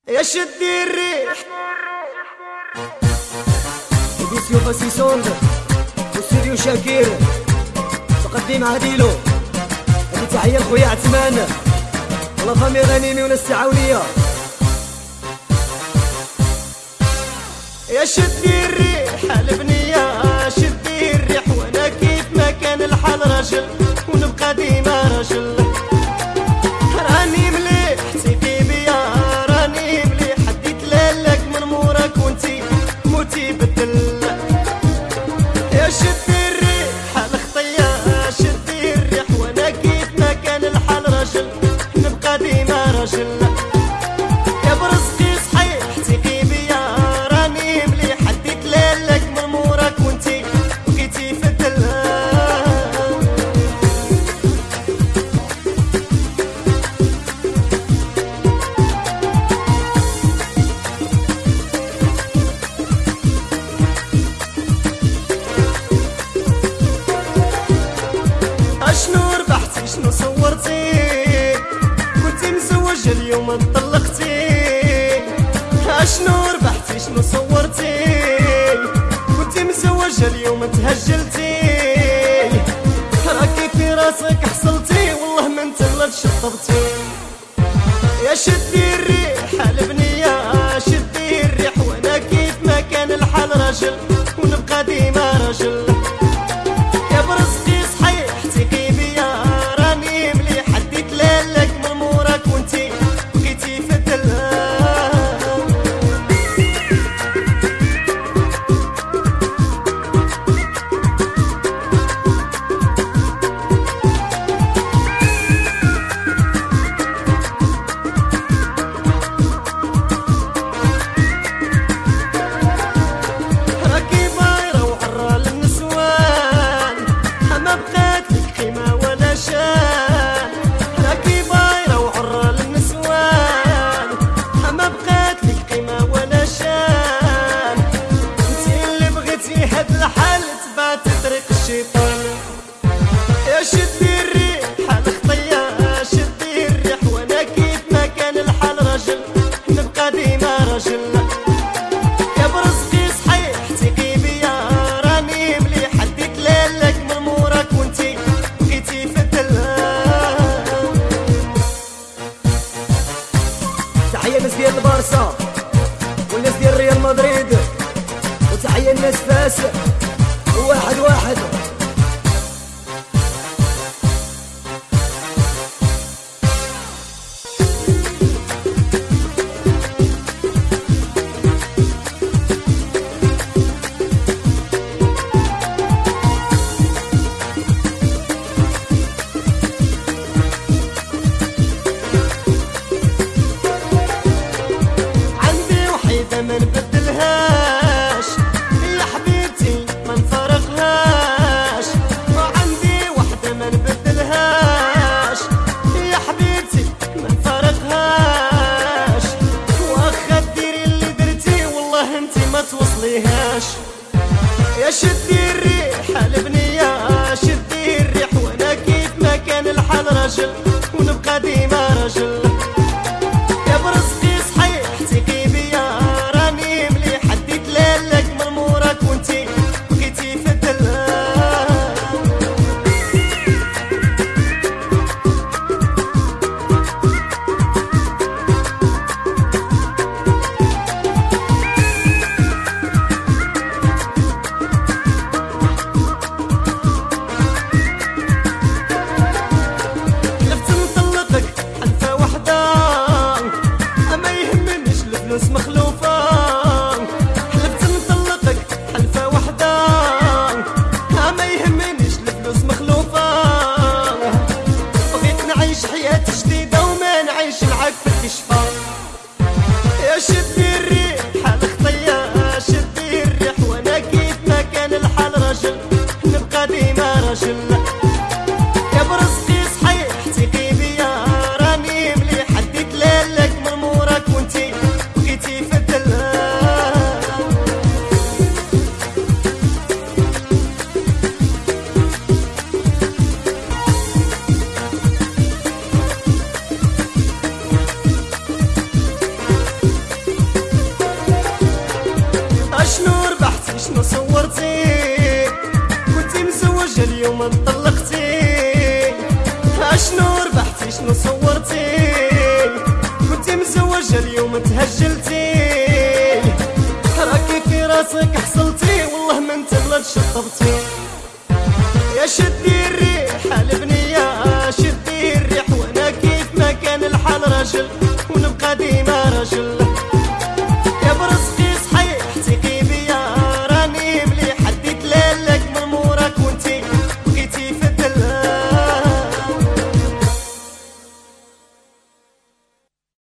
يا شدي الريح فيديو باسي سوند واستوديو شاكير تقديم عاديلو. هذه تحية لخويا عثمان والله فامي غنيمي وناس التعاونية. يا شدي الريح البنية شدي الريح وانا كيف ما كان الحال راجل ونبقى ديما راجل. راني مليح تيقي بيا راني مليح حديت لك من مورك وانتي موتي بدل. يا شدي الريح الخطية شدي الريح وانا كيف ما كان الحال راجل نبقى ديما راجل. يا برزقي صحيح تيقي بيا راني مليح حديت لك من مورك وانتي بقيتي في الدل. اشنو ربحتي شنو صورتي كنتي مزوج اليوم انطلقتي. اشنو ربحتي شنو صورتي كنتي مزوج اليوم تهجلتي. راكي في راسك حصلتي والله من تغلط شطبتي. يا شدي الريح البنية شدي الريح وانا كيف ما كان الحال راجل ونبقى ديما راجل. يا برزقي صحيح تيقي بيا راني مليح حديت لك من مورك وانتي بقيتي في الدل. راكي بايرة وعرى للنسوان ما بقات لك قيمة ولا شان. راكي بايرة وعرى للنسوان ما بقات لك قيمة ولا شان. انتي اللي بغيتي هاد الحال تبات طريق الشيطان. يا شدي الريح الخطية شدي الريح وانا كيف ما كان الحال راجل نبقى ديما راجل. يا برزقي صحيح تيقي بيا راني مليح حديت لك من مورك وانتي بقيتي في الدل. تحية الناس ديال البارسا والناس ديال ريال مدريد وتحية الناس فاس واحد واحد. عندي وحيدة ما نبدلهاش يا حبيبتي ما نفارقهاش. وعندي وحدة ما نبدلهاش يا حبيبتي ما نفارقهاش. واخا ديري اللي درتي والله انتي ما توصليهاش. يا شدي الريح البنية شدي الريح وانا كيف ما كان الحال راجل ونبقى ديما راجل. يا برزقي صحيح تيقي بيا راني مليح حديت لك من مورك وانتي بقيتي في الدل. حلفت نطلقك حلفة وحدة ما يهمنيش الفلوس مخلوفة. حلفت نطلقك حلفة وحدة ما يهمنيش الفلوس مخلوفة. بغيت نعيش حياة جديدة وما نعيش معاك في الكشفة. يا شدي الريح الخطية شدي الريح وانا كيف ما كان الحال راجل نبقى ديما راجل. يا برزقي صحيح تيقي بيا راني مليح حديت لك من مورك وانتي بقيتي في الدل. اليوم انطلقتي، اشنو ربحتي شنو صورتي، كنتي مزوجة اليوم تهجلتي، راكي في راسك حصلتي والله من تغلط شطبتي. يا شدي الريح البنية شدي الريح، وانا كيف ما كان الحال راجل ونبقى ديما راجل.